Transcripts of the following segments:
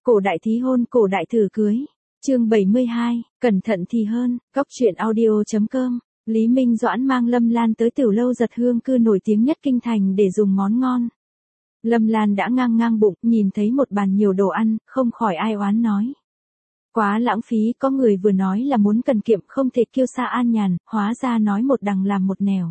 Cổ đại thí hôn, cổ đại thử cưới. Chương 72, cẩn thận thì hơn. Góc truyện audio.com. Lý Minh Doãn mang Lâm Lan tới tiểu lâu Giật Hương cư nổi tiếng nhất kinh thành để dùng món ngon. Lâm Lan đã ngang bụng, nhìn thấy một bàn nhiều đồ ăn, không khỏi ai oán nói. Quá lãng phí, có người vừa nói là muốn cần kiệm không thể kiêu sa an nhàn, hóa ra nói một đằng làm một nẻo.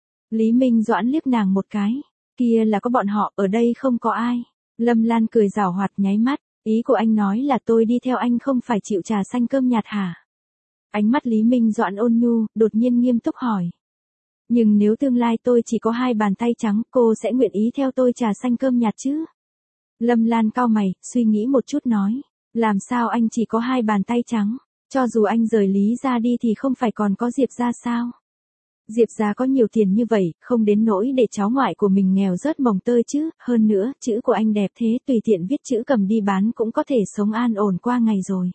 Lý Minh Doãn liếc nàng một cái, kia là có bọn họ, ở đây không có ai. Lâm Lan cười giảo hoạt nháy mắt, ý của anh nói là tôi đi theo anh không phải chịu trà xanh cơm nhạt hả? Ánh mắt Lý Minh Doãn ôn nhu, đột nhiên nghiêm túc hỏi. Nhưng nếu tương lai tôi chỉ có 2 bàn tay trắng, cô sẽ nguyện ý theo tôi trà xanh cơm nhạt chứ? Lâm Lan cau mày, suy nghĩ một chút nói. Làm sao anh chỉ có 2 bàn tay trắng? Cho dù anh rời Lý ra đi thì không phải còn có Diệp ra sao? Diệp ra có nhiều tiền như vậy, không đến nỗi để cháu ngoại của mình nghèo rớt mồng tơi chứ. Hơn nữa, chữ của anh đẹp thế, tùy tiện viết chữ cầm đi bán cũng có thể sống an ổn qua ngày rồi.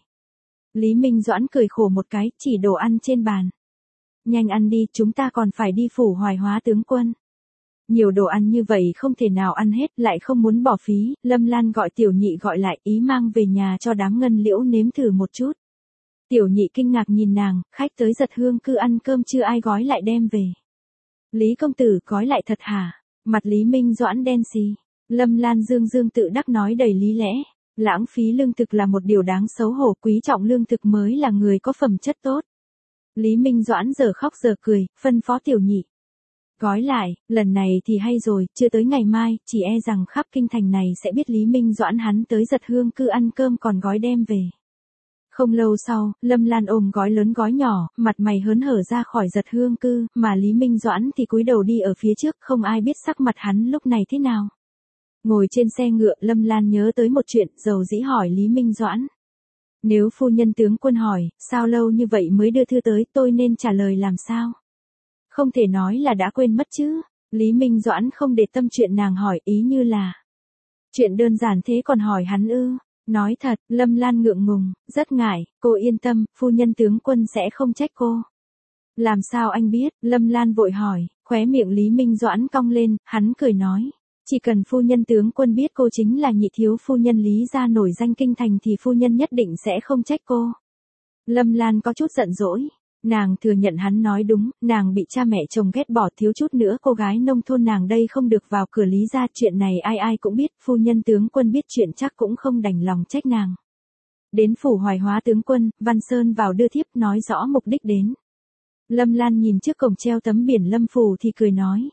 Lý Minh Doãn cười khổ một cái, chỉ đồ ăn trên bàn. Nhanh ăn đi, chúng ta còn phải đi phủ Hoài Hóa tướng quân. Nhiều đồ ăn như vậy không thể nào ăn hết, lại không muốn bỏ phí. Lâm Lan gọi Tiểu Nhị gọi lại, ý mang về nhà cho đám Ngân Liễu nếm thử một chút. Tiểu Nhị kinh ngạc nhìn nàng, khách tới Giật Hương cư ăn cơm chưa ai gói lại đem về. Lý công tử gói lại thật hả? Mặt Lý Minh Doãn đen xì. Lâm Lan dương tự đắc nói đầy lý lẽ. Lãng phí lương thực là một điều đáng xấu hổ, quý trọng lương thực mới là người có phẩm chất tốt. Lý Minh Doãn giờ khóc giờ cười, phân phó Tiểu Nhị. Gói lại, lần này thì hay rồi, chưa tới ngày mai, chỉ e rằng khắp kinh thành này sẽ biết Lý Minh Doãn hắn tới Giật Hương cư ăn cơm còn gói đem về. Không lâu sau, Lâm Lan ôm gói lớn gói nhỏ, mặt mày hớn hở ra khỏi Giật Hương cư, mà Lý Minh Doãn thì cúi đầu đi ở phía trước, không ai biết sắc mặt hắn lúc này thế nào. Ngồi trên xe ngựa, Lâm Lan nhớ tới một chuyện, dầu dĩ hỏi Lý Minh Doãn. Nếu phu nhân tướng quân hỏi, sao lâu như vậy mới đưa thư tới, tôi nên trả lời làm sao? Không thể nói là đã quên mất chứ. Lý Minh Doãn không để tâm chuyện nàng hỏi, ý như là. Chuyện đơn giản thế còn hỏi hắn ư? Nói thật, Lâm Lan ngượng ngùng, rất ngại, cô yên tâm, phu nhân tướng quân sẽ không trách cô. Làm sao anh biết? Lâm Lan vội hỏi, khóe miệng Lý Minh Doãn cong lên, hắn cười nói. Chỉ cần phu nhân tướng quân biết cô chính là nhị thiếu phu nhân Lý gia nổi danh kinh thành thì phu nhân nhất định sẽ không trách cô. Lâm Lan có chút giận dỗi. Nàng thừa nhận hắn nói đúng, nàng bị cha mẹ chồng ghét bỏ, thiếu chút nữa cô gái nông thôn nàng đây không được vào cửa Lý gia, chuyện này ai ai cũng biết, phu nhân tướng quân biết chuyện chắc cũng không đành lòng trách nàng. Đến phủ Hoài Hóa tướng quân, Văn Sơn vào đưa thiếp nói rõ mục đích đến. Lâm Lan nhìn trước cổng treo tấm biển Lâm phủ thì cười nói.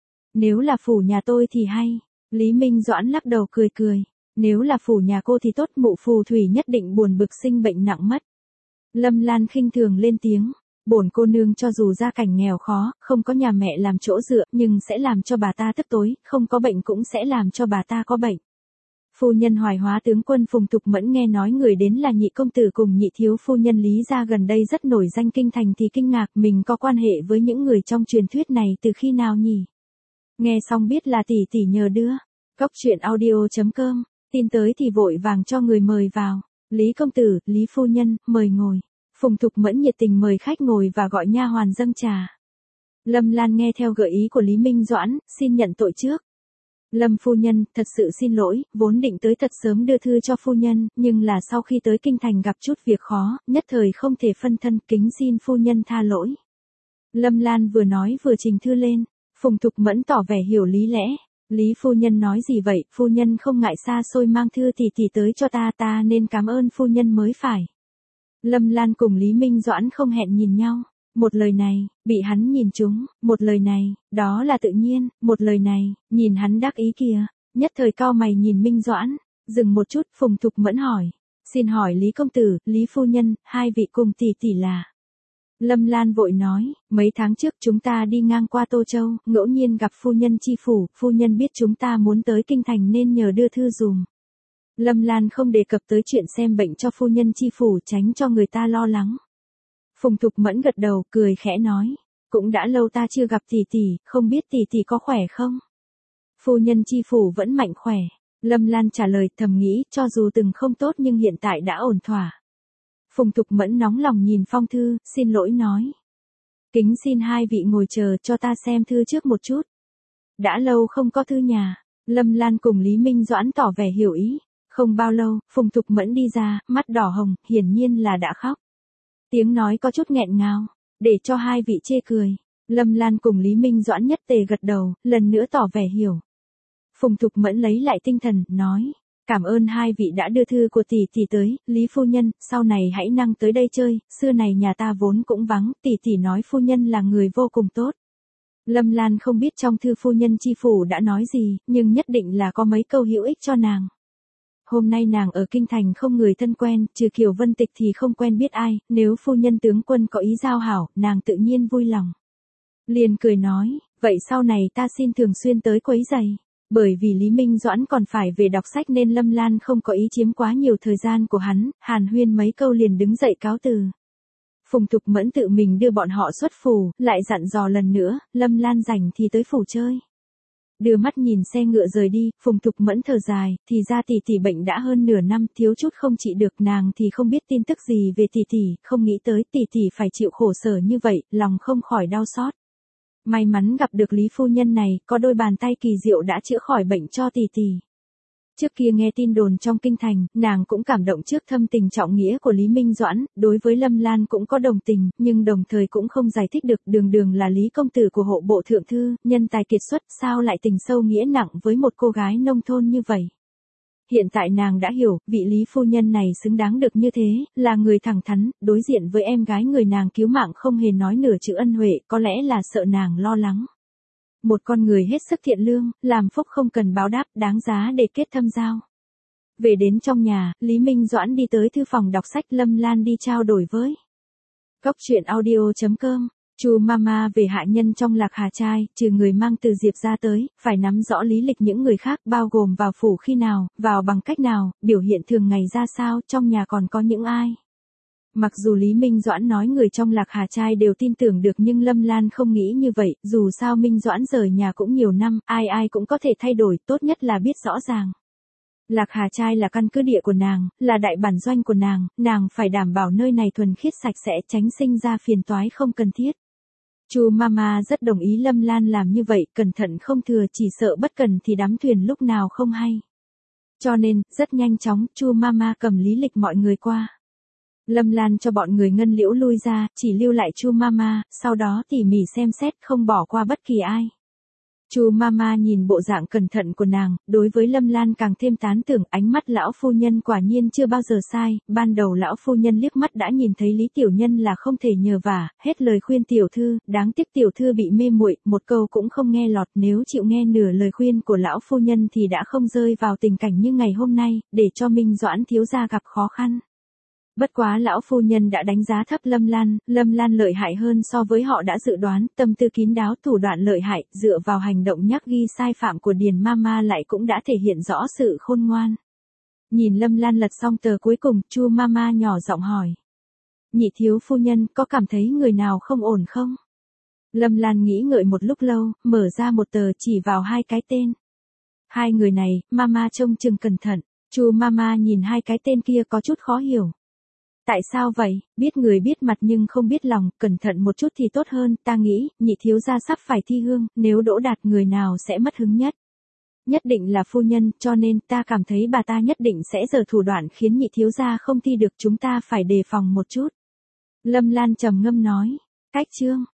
Nếu là phủ nhà tôi thì hay. Lý Minh Doãn lắc đầu cười. Nếu là phủ nhà cô thì tốt, mụ phù thủy nhất định buồn bực sinh bệnh nặng mất. Lâm Lan khinh thường lên tiếng. Bổn cô nương cho dù gia cảnh nghèo khó, không có nhà mẹ làm chỗ dựa, nhưng sẽ làm cho bà ta tức tối, không có bệnh cũng sẽ làm cho bà ta có bệnh. Phu nhân Hoài Hóa tướng quân Phùng Thục Mẫn nghe nói người đến là nhị công tử cùng nhị thiếu phu nhân Lý gia gần đây rất nổi danh kinh thành thì kinh ngạc, mình có quan hệ với những người trong truyền thuyết này từ khi nào nhỉ? Nghe xong biết là tỷ tỷ nhờ đưa. Góc truyện audio.com, tin tới thì vội vàng cho người mời vào. Lý công tử, Lý phu nhân, mời ngồi. Phùng Thục Mẫn nhiệt tình mời khách ngồi và gọi nha hoàn dâng trà. Lâm Lan nghe theo gợi ý của Lý Minh Doãn, xin nhận tội trước. Lâm phu nhân, thật sự xin lỗi, vốn định tới thật sớm đưa thư cho phu nhân, nhưng là sau khi tới kinh thành gặp chút việc khó, nhất thời không thể phân thân, kính xin phu nhân tha lỗi. Lâm Lan vừa nói vừa trình thư lên. Phùng Thục Mẫn tỏ vẻ hiểu lý lẽ. Lý phu nhân nói gì vậy, phu nhân không ngại xa xôi mang thư tỷ tới cho ta nên cảm ơn phu nhân mới phải. Lâm Lan cùng Lý Minh Doãn không hẹn nhìn nhau. Một lời này, bị hắn nhìn trúng, một lời này, đó là tự nhiên, một lời này, nhìn hắn đắc ý kìa, nhất thời cau mày nhìn Minh Doãn, dừng một chút, Phùng Thục Mẫn hỏi. Xin hỏi Lý công tử, Lý phu nhân, hai vị cùng tỷ là. Lâm Lan vội nói, mấy tháng trước chúng ta đi ngang qua Tô Châu, ngẫu nhiên gặp phu nhân chi phủ, phu nhân biết chúng ta muốn tới kinh thành nên nhờ đưa thư dùm. Lâm Lan không đề cập tới chuyện xem bệnh cho phu nhân chi phủ tránh cho người ta lo lắng. Phùng Thục Mẫn gật đầu, cười khẽ nói, cũng đã lâu ta chưa gặp tỷ, không biết tỷ có khỏe không? Phu nhân chi phủ vẫn mạnh khỏe. Lâm Lan trả lời, thầm nghĩ, cho dù từng không tốt nhưng hiện tại đã ổn thỏa. Phùng Thục Mẫn nóng lòng nhìn phong thư, xin lỗi nói. Kính xin hai vị ngồi chờ cho ta xem thư trước một chút. Đã lâu không có thư nhà. Lâm Lan cùng Lý Minh Doãn tỏ vẻ hiểu ý. Không bao lâu, Phùng Thục Mẫn đi ra, mắt đỏ hồng, hiển nhiên là đã khóc. Tiếng nói có chút nghẹn ngào, để cho hai vị chê cười. Lâm Lan cùng Lý Minh Doãn nhất tề gật đầu, lần nữa tỏ vẻ hiểu. Phùng Thục Mẫn lấy lại tinh thần, nói, cảm ơn hai vị đã đưa thư của tỷ tỷ tới, Lý phu nhân, sau này hãy năng tới đây chơi, xưa này nhà ta vốn cũng vắng, tỷ tỷ nói phu nhân là người vô cùng tốt. Lâm Lan không biết trong thư phu nhân chi phủ đã nói gì, nhưng nhất định là có mấy câu hữu ích cho nàng. Hôm nay nàng ở kinh thành không người thân quen, trừ Kiều Vân Tịch thì không quen biết ai, nếu phu nhân tướng quân có ý giao hảo, nàng tự nhiên vui lòng. Liền cười nói, vậy sau này ta xin thường xuyên tới quấy giày. Bởi vì Lý Minh Doãn còn phải về đọc sách nên Lâm Lan không có ý chiếm quá nhiều thời gian của hắn, hàn huyên mấy câu liền đứng dậy cáo từ. Phùng Thục Mẫn tự mình đưa bọn họ xuất phủ, lại dặn dò lần nữa, Lâm Lan rảnh thì tới phủ chơi. Đưa mắt nhìn xe ngựa rời đi, Phùng Thục Mẫn thở dài, thì ra tỷ tỷ bệnh đã hơn nửa năm, thiếu chút không trị được, nàng thì không biết tin tức gì về tỷ tỷ, không nghĩ tới tỷ tỷ phải chịu khổ sở như vậy, lòng không khỏi đau xót. May mắn gặp được Lý phu nhân này, có đôi bàn tay kỳ diệu đã chữa khỏi bệnh cho tỷ tỷ. Trước kia nghe tin đồn trong kinh thành, nàng cũng cảm động trước thâm tình trọng nghĩa của Lý Minh Doãn, đối với Lâm Lan cũng có đồng tình, nhưng đồng thời cũng không giải thích được, đường đường là Lý công tử của hộ bộ thượng thư, nhân tài kiệt xuất, sao lại tình sâu nghĩa nặng với một cô gái nông thôn như vậy. Hiện tại nàng đã hiểu, vị Lý phu nhân này xứng đáng được như thế, là người thẳng thắn, đối diện với em gái người nàng cứu mạng không hề nói nửa chữ ân huệ, có lẽ là sợ nàng lo lắng. Một con người hết sức thiện lương, làm phúc không cần báo đáp, đáng giá để kết thâm giao. Về đến trong nhà, Lý Minh Doãn đi tới thư phòng đọc sách, Lâm Lan đi trao đổi với. Góc truyện audio.com, Chu Mama về hạ nhân trong Lạc Hà Trai, trừ người mang từ Diệp ra tới, phải nắm rõ lý lịch những người khác, bao gồm vào phủ khi nào, vào bằng cách nào, biểu hiện thường ngày ra sao, trong nhà còn có những ai. Mặc dù Lý Minh Doãn nói người trong Lạc Hà Trai đều tin tưởng được nhưng Lâm Lan không nghĩ như vậy, dù sao Minh Doãn rời nhà cũng nhiều năm, ai ai cũng có thể thay đổi, tốt nhất là biết rõ ràng. Lạc Hà Trai là căn cứ địa của nàng, là đại bản doanh của nàng phải đảm bảo nơi này thuần khiết sạch sẽ, tránh sinh ra phiền toái không cần thiết. Chu Mama rất đồng ý Lâm Lan làm như vậy, cẩn thận không thừa, chỉ sợ bất cần thì đắm thuyền lúc nào không hay. Cho nên, rất nhanh chóng, Chu Mama cầm lý lịch mọi người qua. Lâm Lan cho bọn người Ngân Liễu lui ra, chỉ lưu lại Chu Mama, sau đó tỉ mỉ xem xét không bỏ qua bất kỳ ai. Chu Mama nhìn bộ dạng cẩn thận của nàng, đối với Lâm Lan càng thêm tán thưởng, ánh mắt lão phu nhân quả nhiên chưa bao giờ sai, ban đầu lão phu nhân liếc mắt đã nhìn thấy Lý tiểu nhân là không thể nhờ vả, hết lời khuyên tiểu thư, đáng tiếc tiểu thư bị mê muội, một câu cũng không nghe lọt, nếu chịu nghe nửa lời khuyên của lão phu nhân thì đã không rơi vào tình cảnh như ngày hôm nay, để cho Minh Doãn thiếu gia gặp khó khăn. Bất quá lão phu nhân đã đánh giá thấp Lâm Lan lợi hại hơn so với họ đã dự đoán, tâm tư kín đáo, thủ đoạn lợi hại, dựa vào hành động nhắc ghi sai phạm của Điền Mama lại cũng đã thể hiện rõ sự khôn ngoan. Nhìn Lâm Lan lật xong tờ cuối cùng, Chu Mama nhỏ giọng hỏi. Nhị thiếu phu nhân, có cảm thấy người nào không ổn không? Lâm Lan nghĩ ngợi một lúc lâu, mở ra một tờ chỉ vào hai cái tên. Hai người này, Mama trông chừng cẩn thận, Chu Mama nhìn hai cái tên kia có chút khó hiểu. Tại sao vậy, biết người biết mặt nhưng không biết lòng, cẩn thận một chút thì tốt hơn, ta nghĩ, nhị thiếu gia sắp phải thi hương, nếu đỗ đạt người nào sẽ mất hứng nhất. Nhất định là phu nhân, cho nên ta cảm thấy bà ta nhất định sẽ giở thủ đoạn khiến nhị thiếu gia không thi được, chúng ta phải đề phòng một chút. Lâm Lan trầm ngâm nói, cách chương.